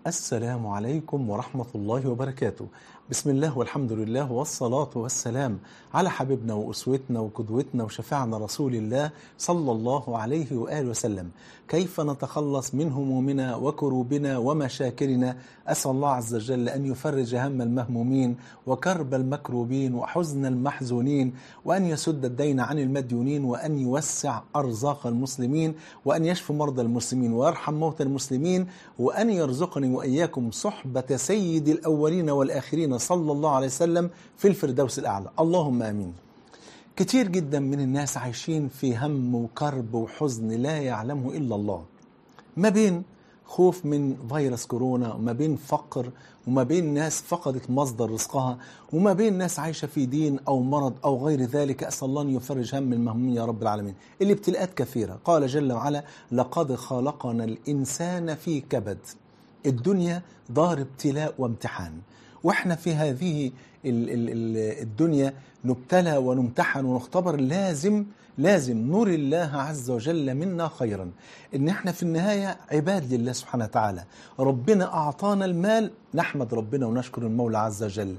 السلام عليكم ورحمة الله وبركاته. بسم الله والحمد لله والصلاة والسلام على حبيبنا وأسوتنا وقدوتنا وشفيعنا رسول الله صلى الله عليه وآله وسلم. كيف نتخلص من همومنا وكروبنا ومشاكلنا؟ أسأل الله عز وجل أن يفرج هم المهمومين وكرب المكروبين وحزن المحزونين، وأن يسد الدين عن المديونين، وأن يوسع أرزاق المسلمين، وأن يشفي مرضى المسلمين ويرحم موتى المسلمين، وأن يرزقني وإياكم صحبة سيد الأولين والآخرين صلى الله عليه وسلم في الفردوس الأعلى، اللهم آمين. كتير جدا من الناس عايشين في هم وكرب وحزن لا يعلمه إلا الله، ما بين خوف من فيروس كورونا، وما بين فقر، وما بين ناس فقدت مصدر رزقها، وما بين ناس عايشة في دين أو مرض أو غير ذلك. أسأل الله أن يفرج هم المهمومين يا رب العالمين. الابتلاءات كثيرة، قال جل وعلا: لقد خلقنا الإنسان في كبد. الدنيا دار ابتلاء وامتحان، واحنا في هذه الدنيا نبتلى ونمتحن ونختبر. لازم نري الله عز وجل منا خيرا، ان احنا في النهاية عباد لله سبحانه وتعالى. ربنا اعطانا المال، نحمد ربنا ونشكر المولى عز وجل.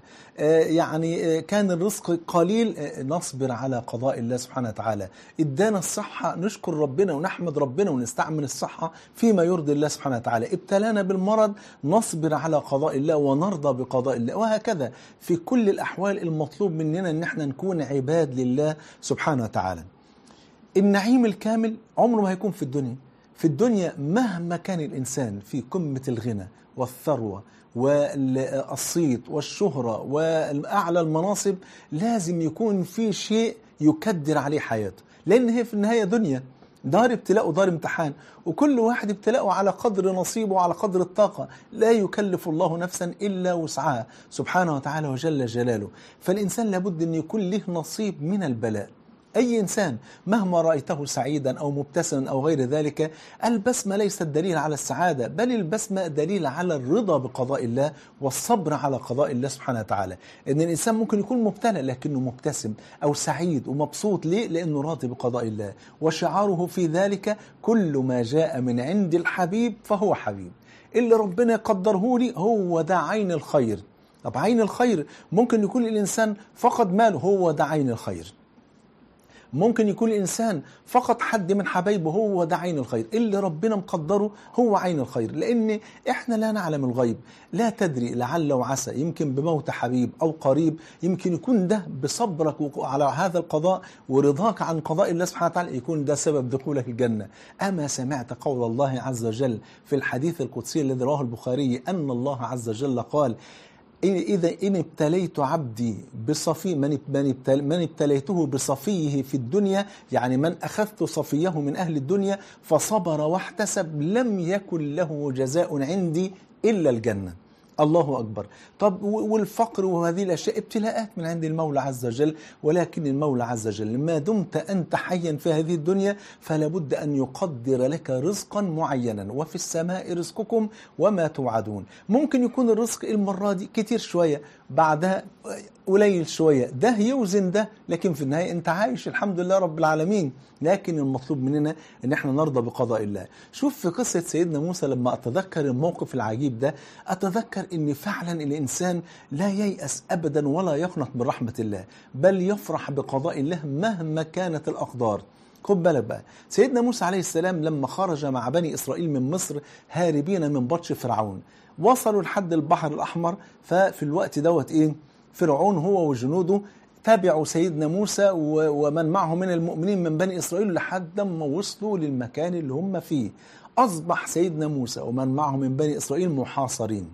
كان الرزق قليل، نصبر على قضاء الله سبحانه وتعالى. ادانا الصحة، نشكر ربنا ونحمد ربنا ونستعمل الصحة فيما يرضي الله سبحانه وتعالى. ابتلانا بالمرض، نصبر على قضاء الله ونرضى بقضاء الله. وهكذا في كل الأحوال المطلوب مننا ان احنا نكون عباد لله سبحانه وتعالى. النعيم الكامل عمره ما هيكون في الدنيا. في الدنيا مهما كان الإنسان في قمة الغنى والثروة والصيت والشهرة والأعلى المناصب، لازم يكون في شيء يكدر عليه حياته، لأن هي في النهاية دنيا دار ابتلاء ودار امتحان، وكل واحد ابتلاءه على قدر نصيبه وعلى قدر الطاقة. لا يكلف الله نفسا إلا وسعها سبحانه وتعالى وجل جلاله. فالإنسان لابد أن يكون له نصيب من البلاء. أي إنسان مهما رأيته سعيدا أو مبتسما أو غير ذلك، البسمة ليست دليل على السعادة، بل البسمة دليل على الرضا بقضاء الله والصبر على قضاء الله سبحانه وتعالى. إن الإنسان ممكن يكون مبتلى لكنه مبتسم أو سعيد ومبسوط. ليه؟ لأنه راضي بقضاء الله، وشعاره في ذلك: كل ما جاء من عند الحبيب فهو حبيب. اللي ربنا يقدره لي هو ده عين الخير. طب عين الخير ممكن يكون الإنسان فقد ماله، هو ده عين الخير. ممكن يكون الإنسان فقط حد من حبايبه، هو ده عين الخير. اللي ربنا مقدره هو عين الخير، لأن إحنا لا نعلم الغيب. لا تدري، لعل وعسى يمكن بموت حبيب أو قريب، يمكن يكون ده بصبرك على هذا القضاء ورضاك عن قضاء الله سبحانه وتعالى، يكون ده سبب دخولك الجنة. أما سمعت قول الله عز وجل في الحديث القدسي الذي رواه البخاري أن الله عز وجل قال: إذا إن ابتليت عبدي بصفي من ابتليته بصفيه في الدنيا، يعني من أخذت صفيه من أهل الدنيا فصبر واحتسب، لم يكن له جزاء عندي إلا الجنة. الله أكبر. طب والفقر وهذه الأشياء ابتلاءات من عند المولى عز وجل، ولكن المولى عز وجل ما دمت أنت حيا في هذه الدنيا فلا بد أن يقدر لك رزقا معينا، وفي السماء رزقكم وما توعدون. ممكن يكون الرزق المرة دي كتير شوية، بعدها قليل شوية، ده يوزن ده، لكن في النهاية أنت عايش الحمد لله رب العالمين. لكن المطلوب مننا أن احنا نرضى بقضاء الله. شوف في قصة سيدنا موسى، لما أتذكر الموقف العجيب ده أتذكر أن فعلا الإنسان لا ييأس أبدا ولا يقنط من رحمة الله، بل يفرح بقضاء الله مهما كانت الأقدار. خد بالك بقى، سيدنا موسى عليه السلام لما خرج مع بني إسرائيل من مصر هاربين من بطش فرعون، وصلوا لحد البحر الأحمر. ففي الوقت دوت فرعون هو وجنوده تابعوا سيدنا موسى ومن معه من المؤمنين من بني إسرائيل لحد ما وصلوا للمكان اللي هم فيه. أصبح سيدنا موسى ومن معه من بني إسرائيل محاصرين،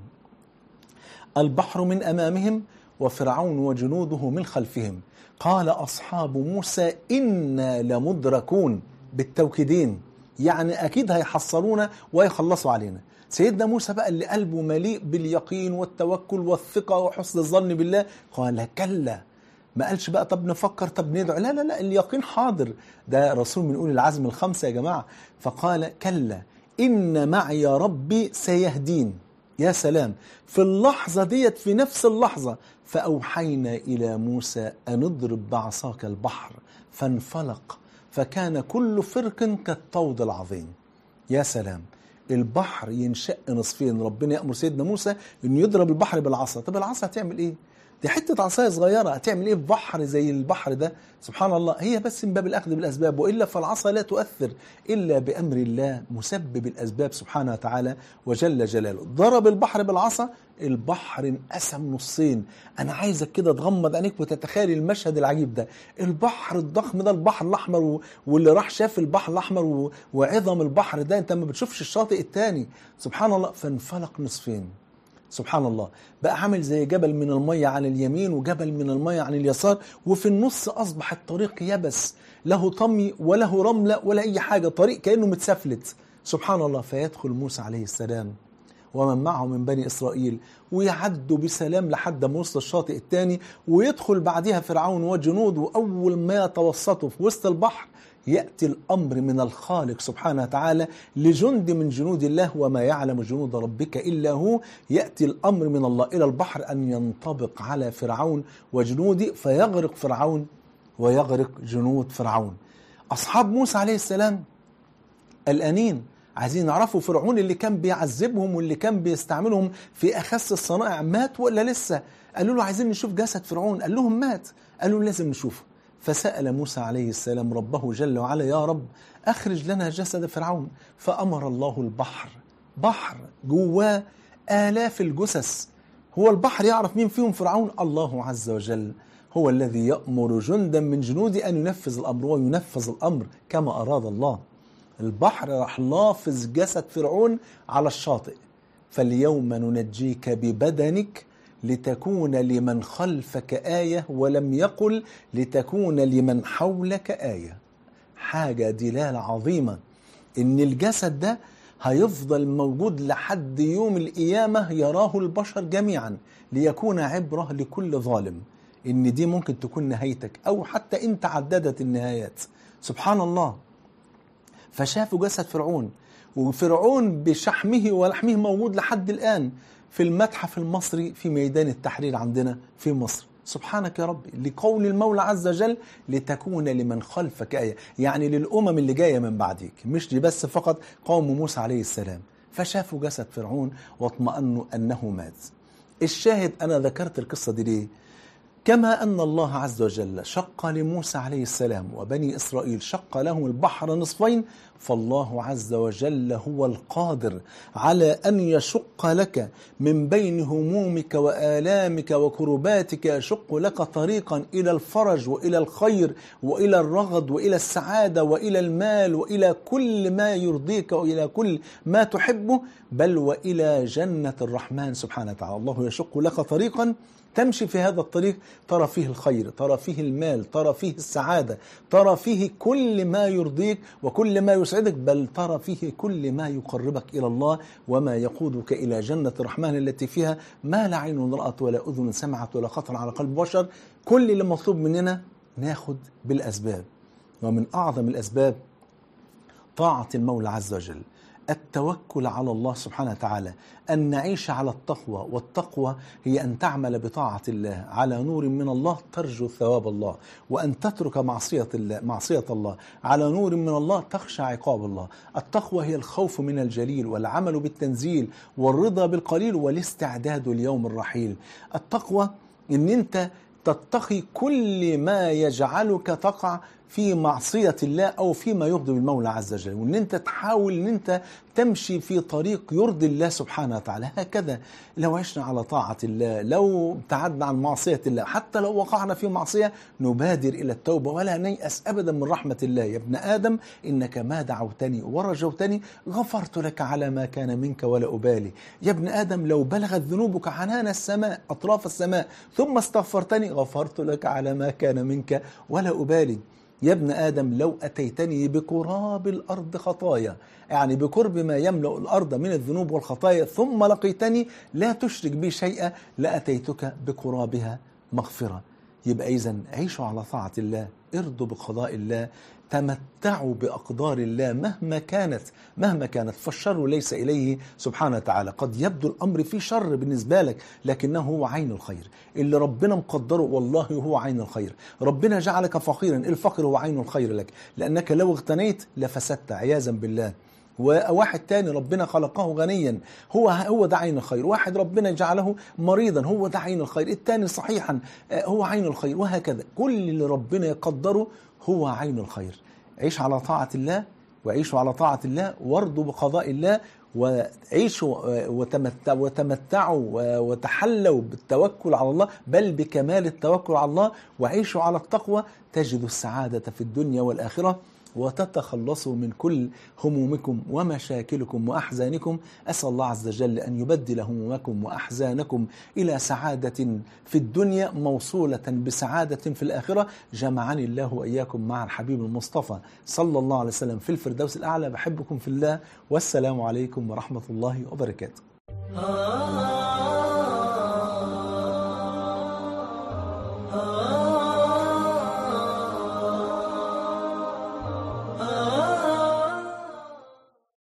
البحر من أمامهم وفرعون وجنوده من خلفهم. قال أصحاب موسى إنا لمدركون، بالتوكيدين، يعني أكيد هيحصرونا ويخلصوا علينا. سيدنا موسى بقى اللي قلبه مليء باليقين والتوكل والثقة وحسن الظن بالله قال: كلا. ما قالش بقى طب نفكر، طب ندعو، لا لا لا، اليقين حاضر. ده رسول من أولي العزم الخمسة يا جماعة. فقال: كلا إن معي ربي سيهدين. يا سلام، في اللحظة ديت، في نفس اللحظة، فأوحينا إلى موسى أن اضرب بعصاك البحر فانفلق فكان كل فرق كالطود العظيم. يا سلام، البحر ينشق نصفين. ربنا يأمر سيدنا موسى انه يضرب البحر بالعصا. طب العصا هتعمل ايه؟ دي حتة عصاية صغيرة، هتعمل ايه في بحر زي البحر ده؟ سبحان الله، هي بس من باب الأخذ بالأسباب، وإلا فالعصا لا تؤثر إلا بأمر الله مسبب الأسباب سبحانه وتعالى وجل جلاله. ضرب البحر بالعصا، البحر انقسم نصين. أنا عايزك كده تغمض عينيك وتتخيل المشهد العجيب ده. البحر الضخم ده، البحر الأحمر، واللي راح شاف البحر الأحمر وعظم البحر ده، أنت ما بتشوفش الشاطئ التاني. سبحان الله، فانفلق نصفين. سبحان الله، بقى عامل زي جبل من المية عن اليمين وجبل من المية عن اليسار، وفي النص أصبح الطريق يبس، له طمي وله رملة ولا أي حاجة، طريق كأنه متسفلت. سبحان الله، فيدخل موسى عليه السلام ومن معه من بني إسرائيل ويعدوا بسلام لحد ما وصل الشاطئ الثاني، ويدخل بعدها فرعون وجنوده. وأول ما يتوسطوا في وسط البحر يأتي الأمر من الخالق سبحانه وتعالى لجند من جنود الله، وما يعلم جنود ربك إلا هو. يأتي الأمر من الله إلى البحر أن ينطبق على فرعون وجنوده، فيغرق فرعون ويغرق جنود فرعون. أصحاب موسى عليه السلام الآنين عايزين يعرفوا فرعون اللي كان بيعذبهم واللي كان بيستعملهم في أخس الصنائع مات ولا لسه؟ قالوا له عايزين نشوف جسد فرعون. قال لهم مات. قالوا لازم نشوفه. فسأل موسى عليه السلام ربه جل وعلا: يا رب أخرج لنا جسد فرعون. فأمر الله البحر، بحر جواه آلاف الجثث. هو البحر يعرف مين فيهم فرعون؟ الله عز وجل هو الذي يأمر جندا من جنوده أن ينفذ الأمر، وينفذ الأمر كما أراد الله. البحر راح لافظ جسد فرعون على الشاطئ. فاليوم ننجيك ببدنك لتكون لمن خلفك آية، ولم يقل لتكون لمن حولك آية. حاجة دلالة عظيمة إن الجسد ده هيفضل موجود لحد يوم القيامة يراه البشر جميعا، ليكون عبرة لكل ظالم إن دي ممكن تكون نهايتك، أو حتى إن تعددت النهايات. سبحان الله. فشافوا جسد فرعون، وفرعون بشحمه ولحمه موجود لحد الآن في المتحف المصري في ميدان التحرير عندنا في مصر. سبحانك يا رب، لقول المولى عز وجل لتكون لمن خلفك آية، يعني للأمم اللي جاية من بعدك، مش دي بس فقط قوم موسى عليه السلام. فشافوا جسد فرعون واطمأنوا أنه مات. الشاهد، أنا ذكرت القصة دي ليه؟ كما أن الله عز وجل شق لموسى عليه السلام وبني إسرائيل، شق لهم البحر نصفين، فالله عز وجل هو القادر على أن يشق لك من بين همومك وآلامك وكرباتك، يشق لك طريقا إلى الفرج وإلى الخير وإلى الرغد وإلى السعادة وإلى المال وإلى كل ما يرضيك وإلى كل ما تحبه، بل وإلى جنة الرحمن سبحانه وتعالى. الله يشق لك طريقا تمشي في هذا الطريق، ترى فيه الخير، ترى فيه المال، ترى فيه السعادة، ترى فيه كل ما يرضيك وكل ما يسعدك، بل ترى فيه كل ما يقربك إلى الله وما يقودك إلى جنة الرحمن التي فيها ما لا عين رأت ولا أذن سمعت ولا خطر على قلب بشر. كل اللي مطلوب مننا ناخد بالأسباب، ومن أعظم الأسباب طاعة المولى عز وجل، التوكل على الله سبحانه وتعالى، أن نعيش على التقوى. والتقوى هي أن تعمل بطاعة الله على نور من الله ترجو ثواب الله، وأن تترك معصية الله على نور من الله تخشى عقاب الله. التقوى هي الخوف من الجليل والعمل بالتنزيل والرضا بالقليل والاستعداد ليوم الرحيل. التقوى إن أنت تتقي كل ما يجعلك تقع في معصية الله أو فيما يغضب المولى عز وجل، وأن أنت تحاول أن أنت تمشي في طريق يرضي الله سبحانه وتعالى. هكذا لو عشنا على طاعة الله، لو ابتعدنا عن معصية الله، حتى لو وقعنا في معصية نبادر إلى التوبة ولا نيأس أبدا من رحمة الله. يا ابن آدم إنك ما دعوتني ورجوتني غفرت لك على ما كان منك ولا أبالي. يا ابن آدم لو بلغت ذنوبك عنان السماء أطراف السماء ثم استغفرتني غفرت لك على ما كان منك ولا أبالي. يا ابن آدم لو أتيتني بقراب الأرض خطايا، يعني بقرب ما يملأ الأرض من الذنوب والخطايا، ثم لقيتني لا تشرك بي شيئا لأتيتك بقرابها مغفرة. يبقى إذن عيشوا على طاعة الله، ارضوا بقضاء الله، تمتعوا بأقدار الله مهما كانت فالشر ليس إليه سبحانه وتعالى. قد يبدو الأمر فيه شر بالنسبة لك، لكنه هو عين الخير. اللي ربنا مقدره والله هو عين الخير. ربنا جعلك فقيرا، الفقر هو عين الخير لك، لأنك لو اغتنيت لفسدت عياذا بالله. وواحد تاني ربنا خلقه غنيا، هو ده عين الخير. واحد ربنا جعله مريضا، هو ده عين الخير. التاني صحيحا، هو عين الخير. وهكذا كل اللي ربنا يقدره هو عين الخير. عيش على طاعة الله، وعيشوا على طاعة الله، وارضوا بقضاء الله، وعيشوا وتمتعوا وتحلوا بالتوكل على الله، بل بكمال التوكل على الله، وعيشوا على التقوى، تجدوا السعادة في الدنيا والآخرة، وتتخلصوا من كل همومكم ومشاكلكم وأحزانكم. أسأل الله عز وجل أن يبدل همومكم وأحزانكم إلى سعادة في الدنيا موصولة بسعادة في الآخرة. جمعني الله وإياكم مع الحبيب المصطفى صلى الله عليه وسلم في الفردوس الأعلى. بحبكم في الله، والسلام عليكم ورحمة الله وبركاته.